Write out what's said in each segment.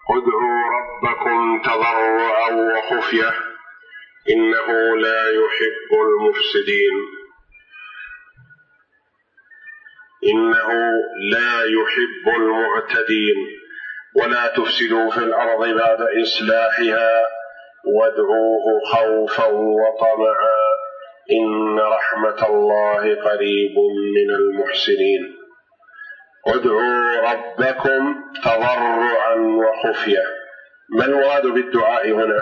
ادعوا ربكم تضرعا وخفية إنه لا يحب المفسدين. إنه لا يحب المعتدين. ولا تفسدوا في الأرض بعد إصلاحها وادعوه خوفا وطمعا إن رحمة الله قريب من المحسنين. ادعوا ربكم تضرعا وخفية. ما المراد بالدعاء هنا؟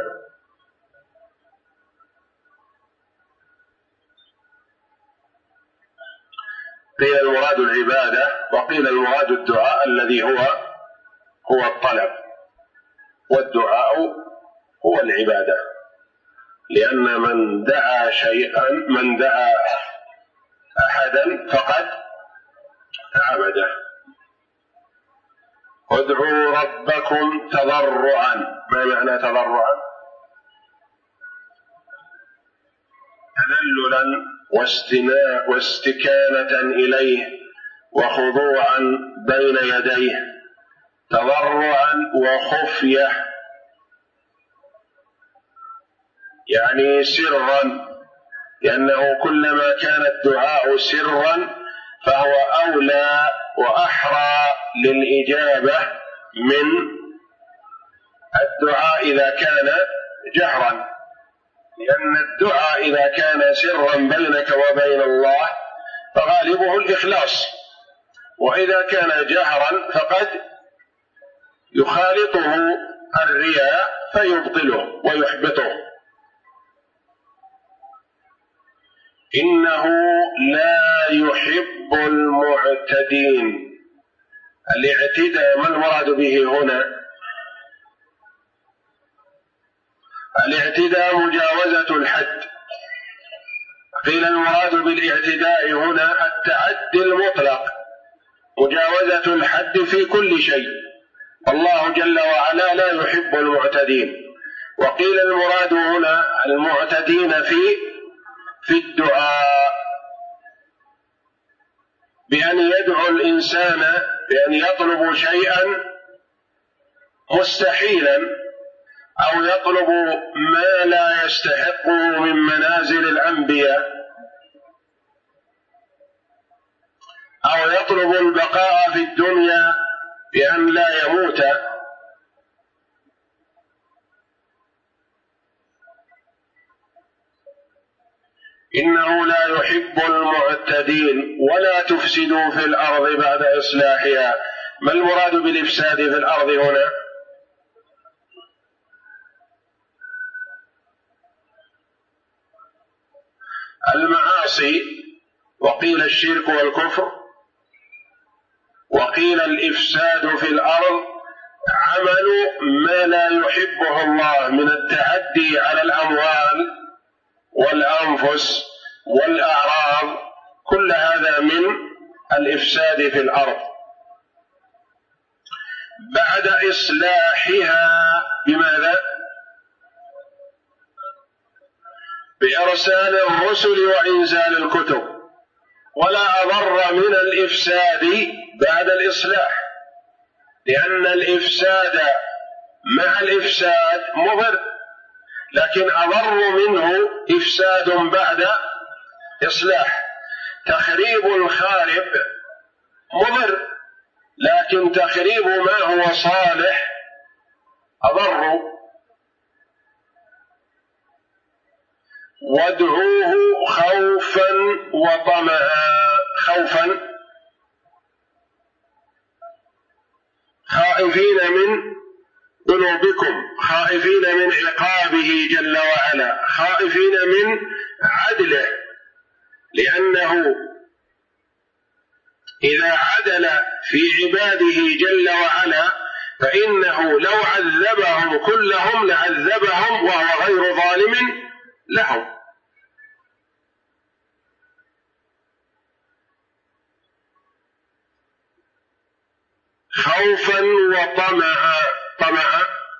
قيل المراد العبادة، وقيل المراد الدعاء الذي هو الطلب، والدعاء هو العبادة، لأن من دعا أحدا فقد عبده. ادعوا ربكم تضرعا. ما معنى تضرعا؟ تذللا واستكانة إليه وخضوعا بين يديه. تضرعا وخفية يعني سرا، لأنه كلما كان الدعاء سرا فهو أولى وأحرى للإجابة من الدعاء إذا كان جهرا، لأن الدعاء إذا كان سرا بينك وبين الله فغالبه الإخلاص، وإذا كان جهرا فقد يخالطه الرياء فيبطله ويحبطه. إنه لا يحب المعتدين. الاعتداء ما المراد به هنا؟ الاعتداء مجاوزة الحد. قيل المراد بالاعتداء هنا التعدي المطلق، مجاوزة الحد في كل شيء، الله جل وعلا لا يحب المعتدين. وقيل المراد هنا المعتدين في الدعاء، بأن يدعو الإنسان بأن يطلب شيئا مستحيلا، أو يطلب ما لا يستحقه من منازل الأنبياء، أو يطلب البقاء في الدنيا بأن لا يموت. إنه لا يحب المعتدين. ولا تفسدوا في الأرض بعد إصلاحها. ما المراد بالإفساد في الأرض هنا؟ المعاصي، وقيل الشرك والكفر، وقيل الإفساد في الأرض عمل ما لا يحبه الله من التعدي على الأموال والأنفس والأعراض، كل هذا من الإفساد في الأرض بعد إصلاحها. بماذا؟ بإرسال الرسل وإنزال الكتب. ولا أضر من الإفساد بعد الإصلاح، لأن الإفساد مع الإفساد مضر، لكن أضر منه إفساد بعد إصلاح. تخريب الخارب مضر، لكن تخريب ما هو صالح أضر. وادعوه خوفا وطمعا. خوفا خائفين من ذنوبكم، خائفين من عقابه جل وعلا، خائفين من عدله، لأنه إذا عدل في عباده جل وعلا فإنه لو عذبهم كلهم لعذبهم وهو غير ظالم لهم. خوفا وطمعا. طمعا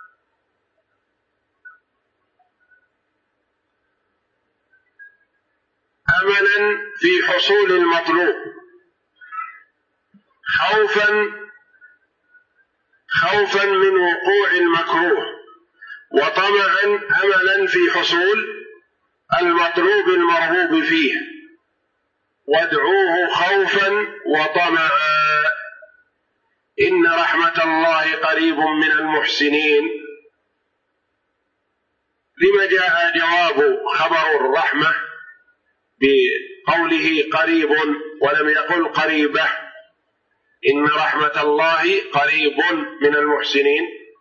أملا في حصول المطلوب. خوفا من وقوع المكروه وطمعا أملا في حصول المطلوب المرغوب فيه، وادعوه خوفا وطمعا إن رحمة الله قريب من المحسنين. لما جاء جواب خبر الرحمة بقوله قريب ولم يقل قريبة؟ إن رحمة الله قريب من المحسنين،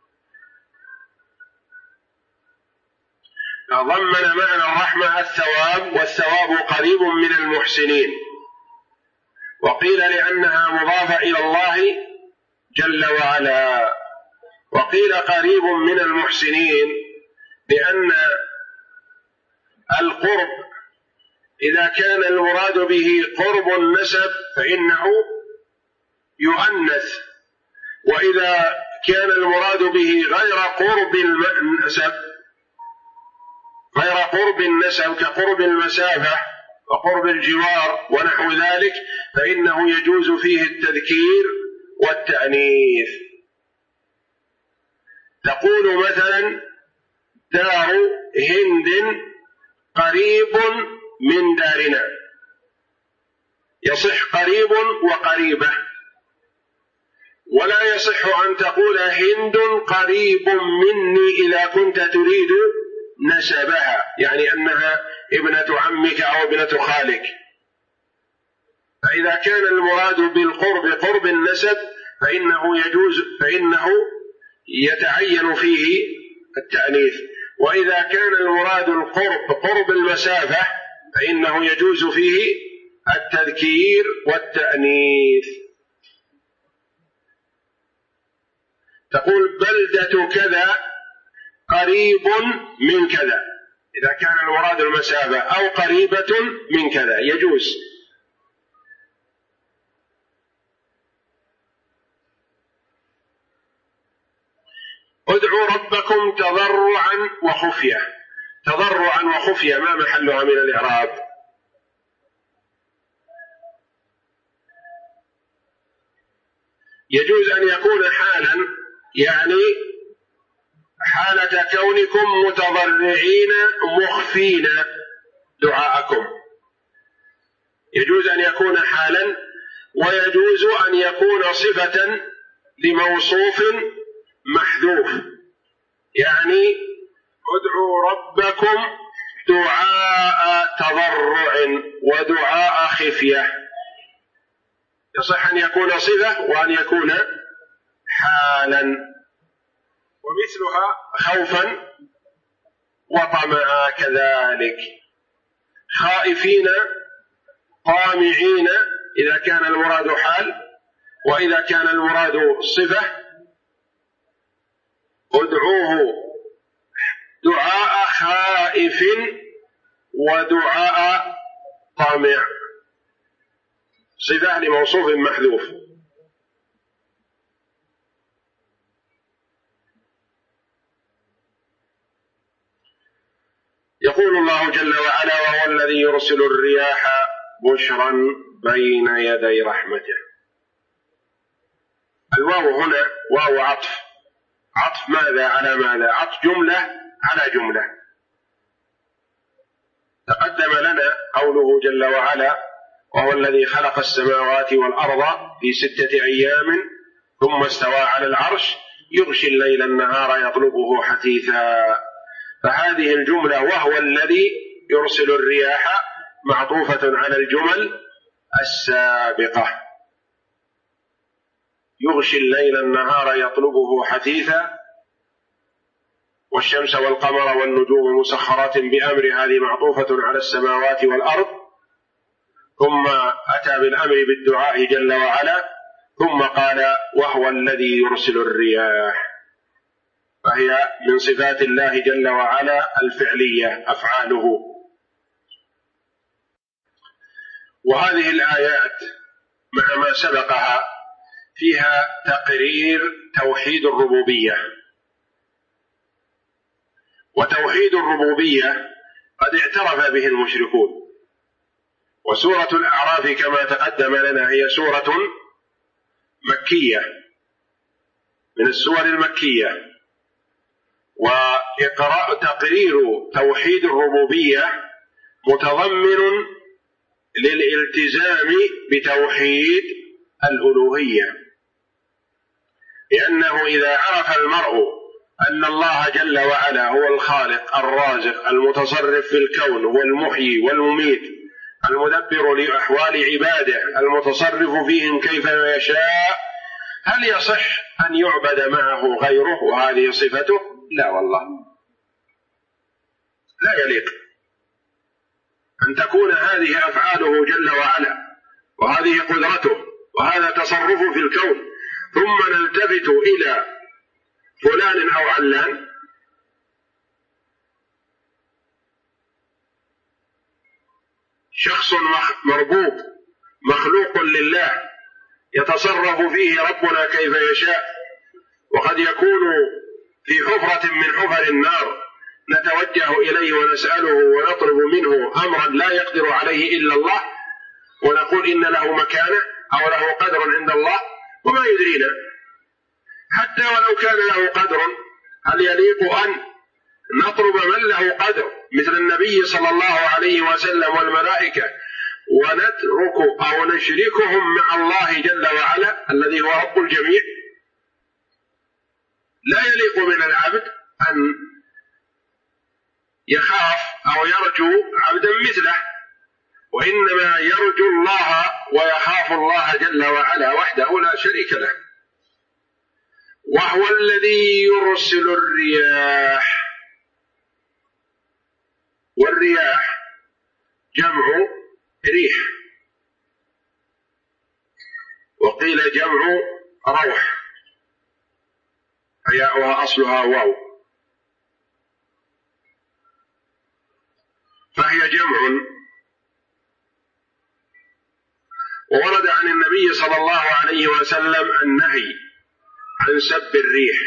ضمن معنى الرحمة الثواب، والثواب قريب من المحسنين. وقيل لأنها مضافة إلى الله جل وعلا، وقيل قريب من المحسنين لأن القرب إذا كان المراد به قرب النسب فإنه يؤنث، وإذا كان المراد به غير قرب النسب كقرب المسافة وقرب الجوار ونحو ذلك فإنه يجوز فيه التذكير والتأنيث. تقول مثلا دار هند قريب من دارنا، يصح قريب وقريبة، ولا يصح أن تقول هند قريب مني إذا كنت تريد نسبها، يعني أنها ابنة عمك أو ابنة خالك. فإذا كان المراد بالقرب قرب النسب فإنه يتعين فيه التأنيث، وإذا كان المراد القرب قرب المسافة فإنه يجوز فيه التذكير والتأنيث. تقول بلدة كذا قريب من كذا إذا كان المراد المسافة، أو قريبة من كذا يجوز. ادعوا ربكم تضرعا وخفية. تضرعا وخفية ما محلها من الإعراب؟ يجوز أن يكون حالا، يعني حالة كونكم متضرعين مخفين دعاءكم، يجوز أن يكون حالا، ويجوز أن يكون صفة لموصوف محذوف، يعني ادعوا ربكم دعاء تضرع ودعاء خفية، يصح أن يكون صفة وأن يكون حالا. ومثلها خوفا وطمعا كذلك، خائفين طامعين إذا كان المراد حال، وإذا كان المراد صفة ادعوه دعاء خائف ودعاء طامع، صفة لموصوف محذوف. يقول الله جل وعلا وهو الذي يرسل الرياح بشرا بين يدي رحمته. الواو هنا واو عطف، عطف ماذا على ماذا؟ عطف جملة على جملة. تقدم لنا قوله جل وعلا وهو الذي خلق السماوات والأرض في 6 أيام ثم استوى على العرش يغشي الليل النهار يطلبه حثيثا. فهذه الجملة وهو الذي يرسل الرياح معطوفة على الجمل السابقة، يغشي الليل النهار يطلبه حثيثا، والشمس والقمر والنجوم مسخرات بأمر، هذه معطوفة على السماوات والأرض، ثم أتى بالأمر بالدعاء جل وعلا، ثم قال وهو الذي يرسل الرياح، فهي من صفات الله جل وعلا الفعلية أفعاله. وهذه الآيات مع ما سبقها فيها تقرير توحيد الربوبية، وتوحيد الربوبية قد اعترف به المشركون. وسورة الأعراف كما تقدم لنا هي سورة مكية، من السور المكية، وتقرير توحيد الربوبية متضمن للالتزام بتوحيد الألوهية، لأنه إذا عرف المرء أن الله جل وعلا هو الخالق الرازق المتصرف في الكون والمحيي والمميت المدبر لأحوال عباده المتصرف فيهم كيف يشاء، هل يصح أن يعبد معه غيره وهذه صفته؟ لا والله، لا يليق أن تكون هذه أفعاله جل وعلا وهذه قدرته وهذا تصرفه في الكون، ثم نلتفت إلى فلان أو علان. شخص مربوب مخلوق لله يتصرف فيه ربنا كيف يشاء، وقد يكون في حفرة من حفر النار نتوجه إليه ونسأله ونطلب منه أمرا لا يقدر عليه إلا الله، ونقول إن له مكانة أو له قدر عند الله وما يدرينا. حتى ولو كان له قدر، هل يليق أن نطلب من له قدر مثل النبي صلى الله عليه وسلم والملائكة ونترك أو نشركهم مع الله جل وعلا الذي هو رب الجميع؟ لا يليق من العبد أن يخاف أو يرجو عبدا مثله، وإنما يرجو الله ويخاف الله جل وعلا وحده لا شريك له. وهو الذي يرسل الرياح، والرياح جمع ريح، وقيل جمع روح، هياؤها أصلها واو، فهي جمع. وورد عن النبي صلى الله عليه وسلم النهي عن سب الريح،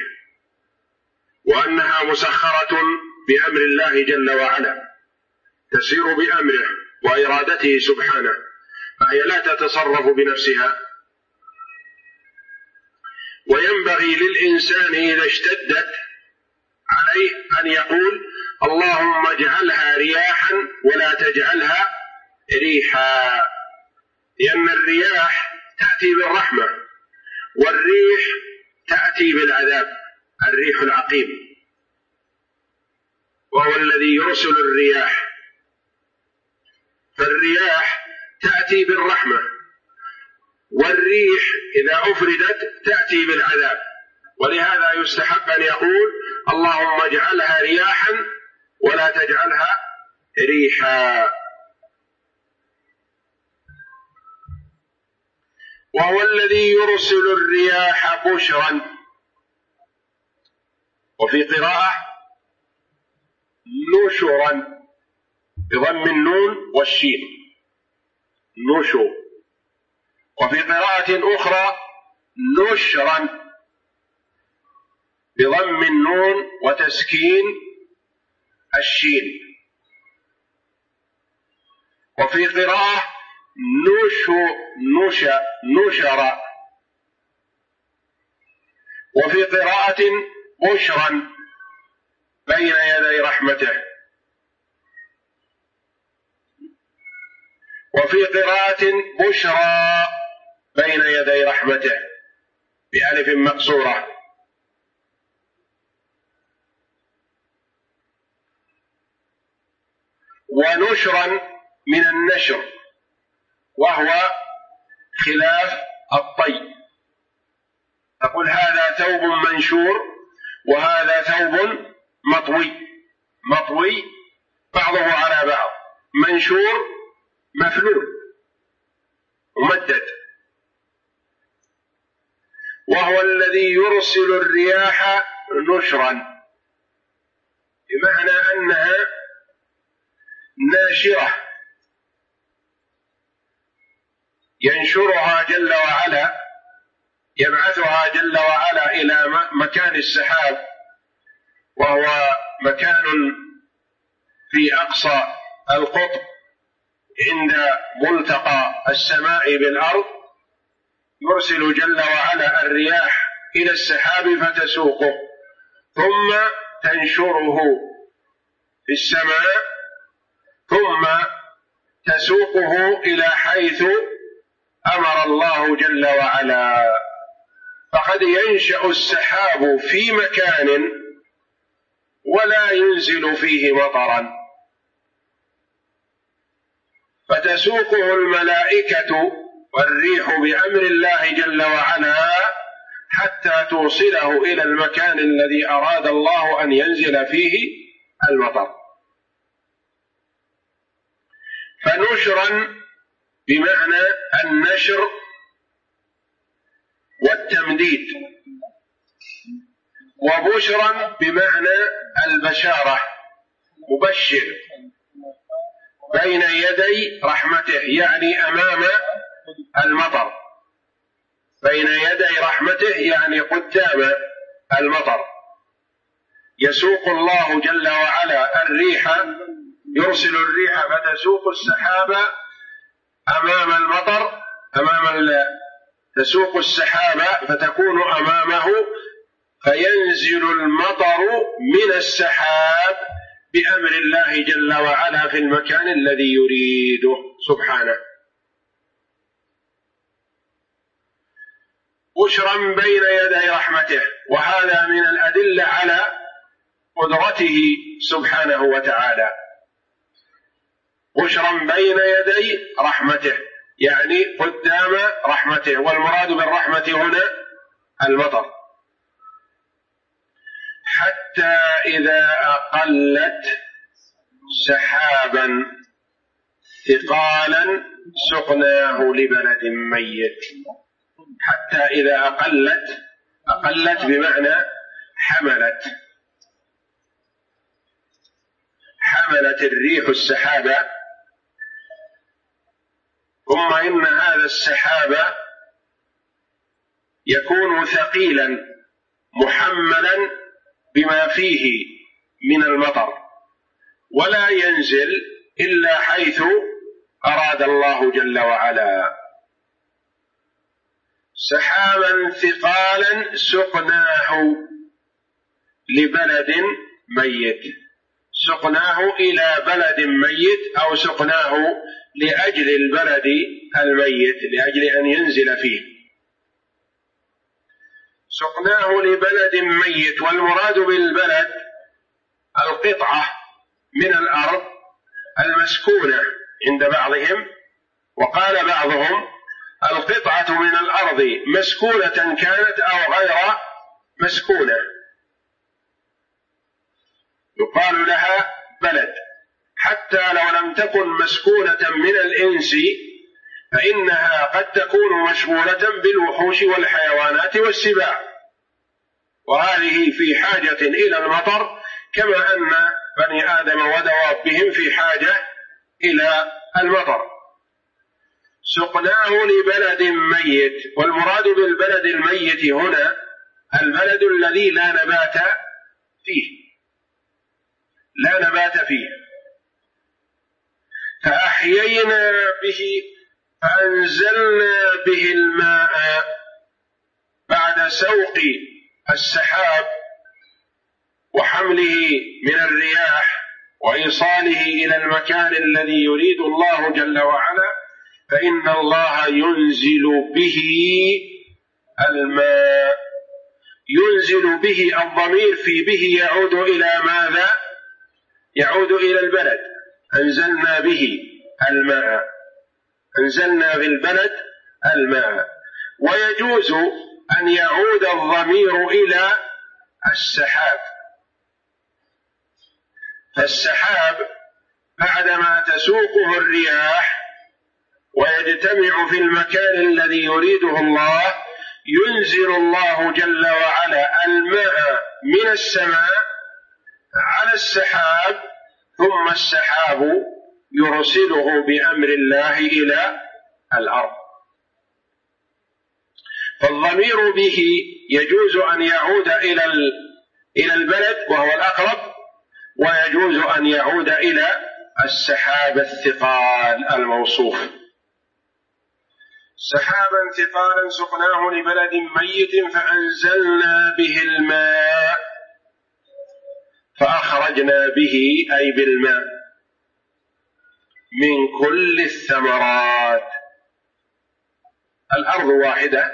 وأنها مسخرة بأمر الله جل وعلا، تسير بأمره وإرادته سبحانه، فهي لا تتصرف بنفسها. وينبغي للإنسان إذا اشتدت عليه أن يقول اللهم اجعلها رياحا ولا تجعلها ريحا، لأن الرياح تأتي بالرحمة والريح تأتي بالعذاب، الريح العقيم. وهو الذي يرسل الرياح، فالرياح تأتي بالرحمة، والريح إذا أفردت تأتي بالعذاب، ولهذا يستحب أن يقول اللهم اجعلها رياحا ولا تجعلها ريحا. وهو الذي يرسل الرياح بشرا، وفي قراءة نشرا بضم النون والشين، نشر. وفي قراءة أخرى نشرا بضم النون وتسكين الشين. وفي قراءة نشر. وفي قراءة بشرا بين يدي رحمته. وفي قراءة بشرى بين يدي رحمته بألف مقصورة. ونشرا من النشر، وهو خلاف الطي، تقول هذا ثوب منشور وهذا ثوب مطوي بعضه على بعض، منشور مفلول ممدد. وهو الذي يرسل الرياح نشرا، بمعنى أنها ناشرة ينشرها جل وعلا، يبعثها جل وعلا إلى مكان السحاب، وهو مكان في أقصى القطب عند ملتقى السماء بالأرض. يرسل جل وعلا الرياح إلى السحاب فتسوقه، ثم تنشره في السماء، ثم تسوقه إلى حيث أمر الله جل وعلا. فقد ينشأ السحاب في مكان ولا ينزل فيه مطرا، فتسوقه الملائكة والريح بأمر الله جل وعلا حتى توصله إلى المكان الذي أراد الله أن ينزل فيه المطر. فنشرا بمعنى النشر والتمديد، وبشرا بمعنى البشارة، مبشر بين يدي رحمته، يعني أمام المطر، بين يدي رحمته يعني قدام المطر. يسوق الله جل وعلا الريح، يرسل الريح فتسوق السحاب أمام المطر، تسوق السحاب فتكون أمامه، فينزل المطر من السحاب بأمر الله جل وعلا في المكان الذي يريده سبحانه. بشرا بين يدي رحمته، وهذا من الأدلة على قدرته سبحانه وتعالى. بشرا بين يدي رحمته يعني قدام رحمته، والمراد بالرحمة هنا المطر. حتى إذا أقلت سحابا ثقالا سقناه لبلد ميت. حتى إذا أقلت بمعنى حملت الريح السحابة، ثم إن هذا السحاب يكون ثقيلا محملا بما فيه من المطر، ولا ينزل إلا حيث أراد الله جل وعلا. سحابا ثقالا سقناه لبلد ميت، سقناه إلى بلد ميت، أو سقناه لأجل البلد الميت، لأجل أن ينزل فيه. سقناه لبلد ميت، والمراد بالبلد القطعة من الأرض المسكونة عند بعضهم، وقال بعضهم القطعة من الأرض مسكونة كانت أو غير مسكونة، يقال لها بلد، حتى لو لم تكن مسكونة من الإنس فإنها قد تكون مشغولة بالوحوش والحيوانات والسباع، وهذه في حاجة إلى المطر، كما أن بني آدم ودوابهم في حاجة إلى المطر. سقناه لبلد ميت، والمراد بالبلد الميت هنا البلد الذي لا نبات فيه، فأحيينا به، فأنزلنا به الماء بعد سوق السحاب وحمله من الرياح وإيصاله إلى المكان الذي يريد الله جل وعلا، فإن الله ينزل به الماء. ينزل به، الضمير في به يعود إلى ماذا؟ يعود إلى البلد. أنزلنا به الماء، أنزلنا بالبلد الماء. ويجوز أن يعود الضمير إلى السحاب، فالسحاب بعدما تسوقه الرياح ويجتمع في المكان الذي يريده الله، ينزل الله جل وعلا الماء من السماء على السحاب، ثم السحاب يرسله بأمر الله إلى الأرض. فالضمير به يجوز أن يعود إلى البلد وهو الأقرب، ويجوز أن يعود إلى السحاب الثقال الموصوف. سحابا ثقالا سقناه لبلد ميت فأنزلنا به الماء فأخرجنا به أي بالماء من كل الثمرات. الأرض واحدة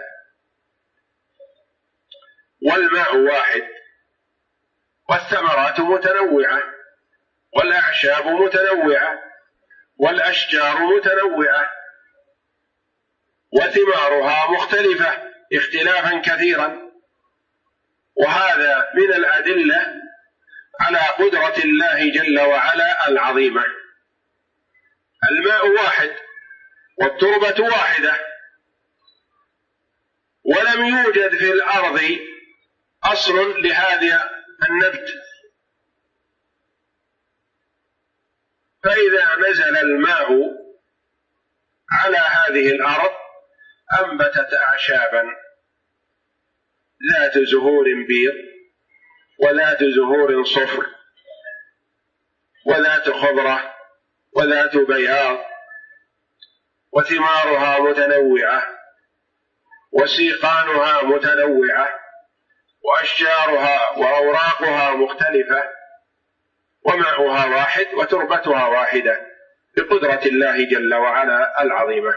والماء واحد والثمرات متنوعة والأعشاب متنوعة والأشجار متنوعة وثمارها مختلفة اختلافا كثيرا، وهذا من الأدلة على قدرة الله جل وعلا العظيمة. الماء واحد والتربة واحدة، ولم يوجد في الأرض أصل لهذا النبت، فإذا نزل الماء على هذه الأرض أنبتت أعشابا ذات زهور بيض وذات زهور صفر وذات خضرة وذات بياض، وثمارها متنوعة وسيقانها متنوعة وأشجارها وأوراقها مختلفة، وماؤها واحد وتربتها واحدة بقدرة الله جل وعلا العظيمة.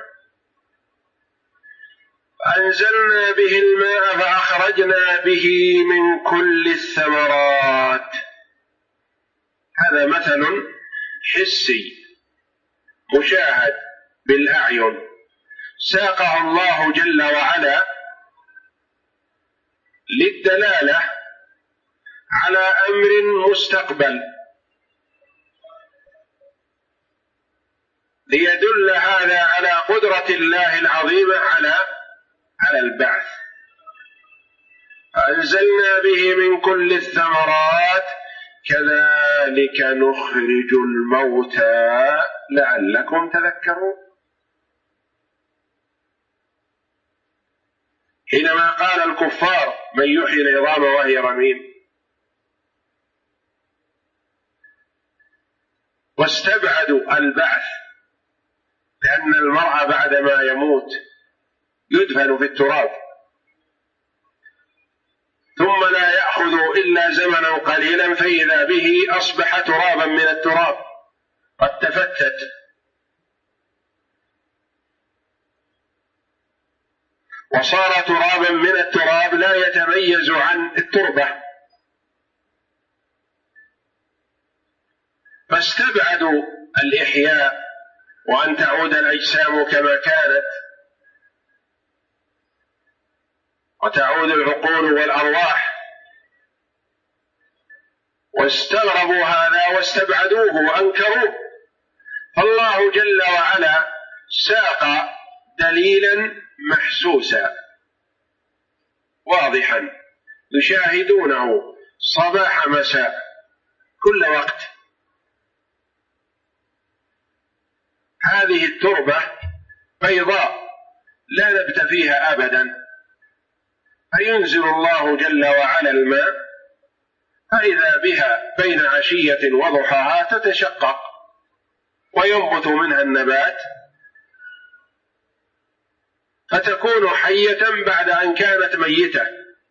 أنزلنا به الماء فأخرجنا به من كل الثمرات. هذا مثل حسي مشاهد بالأعين ساقه الله جل وعلا للدلالة على أمر مستقبل، ليدل هذا على قدرة الله العظيمة على البعث. فأنزلنا به من كل الثمرات كذلك نخرج الموتى لعلكم تذكرون. حينما قال الكفار من يحيي العظام وهي رميم، واستبعدوا البعث، لأن المرء بعدما يموت يدفن في التراب ثم لا يأخذ إلا زمنا قليلا فإذا به أصبح ترابا من التراب قد تفتت. وصار ترابا من التراب لا يتميز عن التربة، فاستبعدوا الإحياء وأن تعود الأجسام كما كانت وتعود العقول والأرواح، واستغربوا هذا واستبعدوه وأنكروه. فالله جل وعلا ساق دليلا محسوسا واضحا يشاهدونه صباح مساء كل وقت. هذه التربة بيضاء لا نبت فيها أبدا، فينزل الله جل وعلا الماء فإذا بها بين عشية وضحاها تتشقق وينبت منها النبات فتكون حية بعد أن كانت ميتة.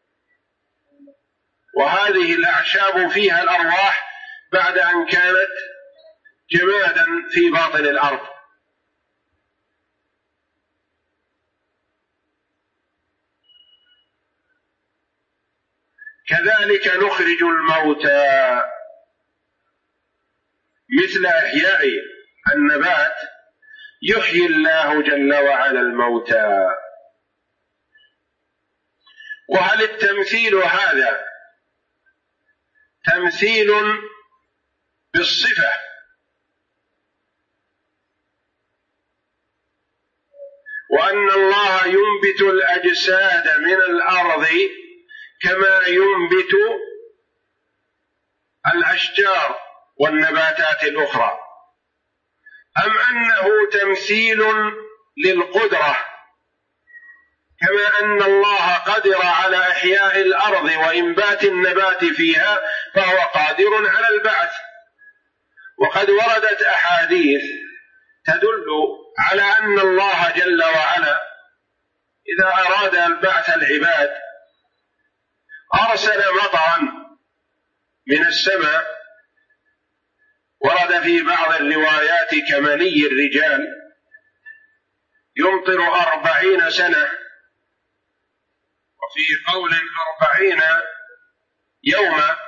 وهذه الأعشاب فيها الأرواح بعد أن كانت جمادا في باطن الأرض. كذلك نخرج الموتى، مثل إحياء النبات يحيي الله جل وعلا الموتى. وهل التمثيل هذا تمثيل بالصفة وأن الله ينبت الأجساد من الأرض كما ينبت الأشجار والنباتات الأخرى، أم أنه تمثيل للقدرة كما أن الله قدر على إحياء الأرض وإنبات النبات فيها فهو قادر على البعث؟ وقد وردت أحاديث تدل على أن الله جل وعلا إذا أراد البعث العباد أرسل مطرا من السماء، ورد في بعض الروايات كمني الرجال، يمطر 40 سنة، وفي قول 40 يوما،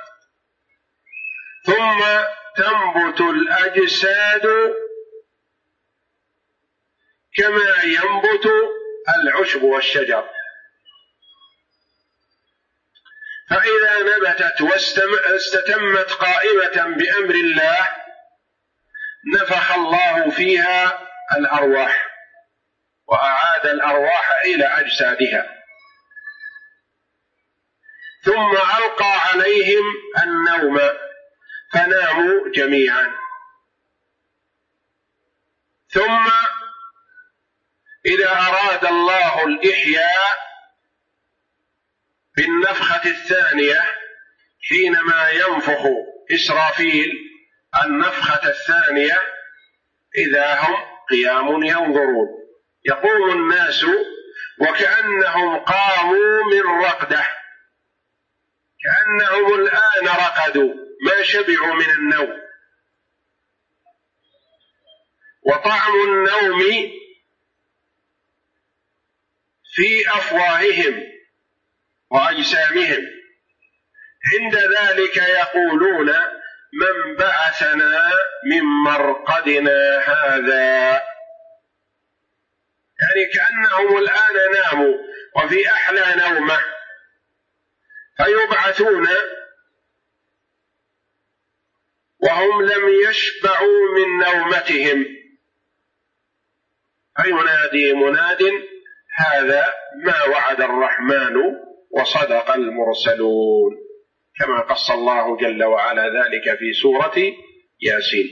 ثم تنبت الأجساد كما ينبت العشب والشجر، فإذا نبتت واستتمت قائمة بأمر الله نفخ الله فيها الأرواح وأعاد الأرواح إلى أجسادها، ثم ألقى عليهم النوم فناموا جميعا، ثم إذا أراد الله الإحياء بالنفخة الثانية حينما ينفخ إسرافيل النفخة الثانية إذا هم قيام ينظرون، يقوم الناس وكأنهم قاموا من رقدة، كأنهم الآن رقدوا ما شبعوا من النوم، وطعم النوم في أفواههم وأجسامهم، عند ذلك يقولون من بعثنا من مرقدنا هذا، يعني كأنهم الآن ناموا وفي أحلى نومة، فيبعثون وهم لم يشبعوا من نومتهم، فينادي مناد هذا ما وعد الرحمن وصدق المرسلون، كما قص الله جل وعلا ذلك في سورة ياسين.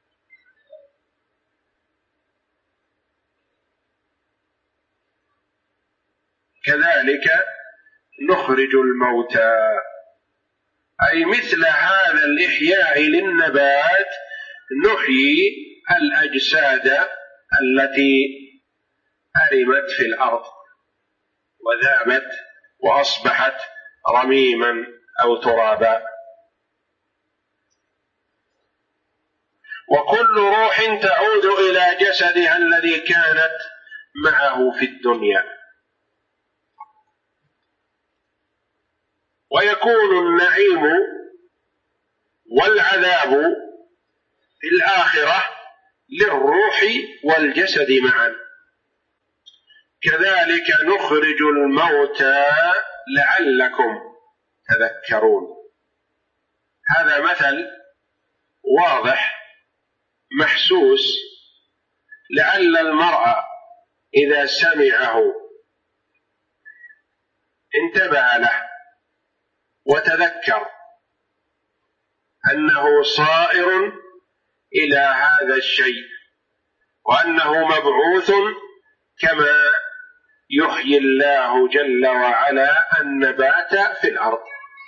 كذلك نخرج الموتى، أي مثل هذا الإحياء للنبات نحيي الأجساد التي أرمت في الأرض وذابت وأصبحت رميما أو ترابا. وكل روح تعود إلى جسدها الذي كانت معه في الدنيا، ويكون النعيم والعذاب في الآخرة للروح والجسد معا. كذلك نخرج الموتى لعلكم تذكرون. هذا مثل واضح محسوس، لعل المرء إذا سمعه انتبه له وتذكر أنه صائر إلى هذا الشيء، وأنه مبعوث كما يحيي الله جل وعلا النبات في الأرض.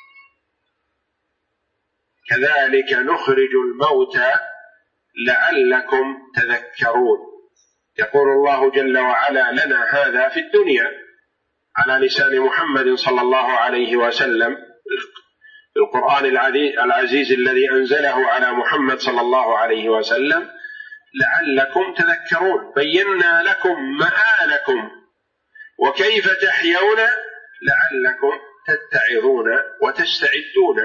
كذلك نخرج الموتى لعلكم تذكرون. يقول الله جل وعلا لنا هذا في الدنيا على لسان محمد صلى الله عليه وسلم القرآن العزيز الذي أنزله على محمد صلى الله عليه وسلم لعلكم تذكرون. بينا لكم مآلكم وكيف تحيون لعلكم تتعظون وتستعدون.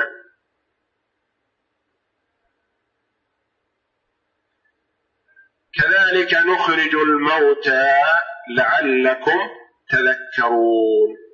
كذلك نخرج الموتى لعلكم تذكرون.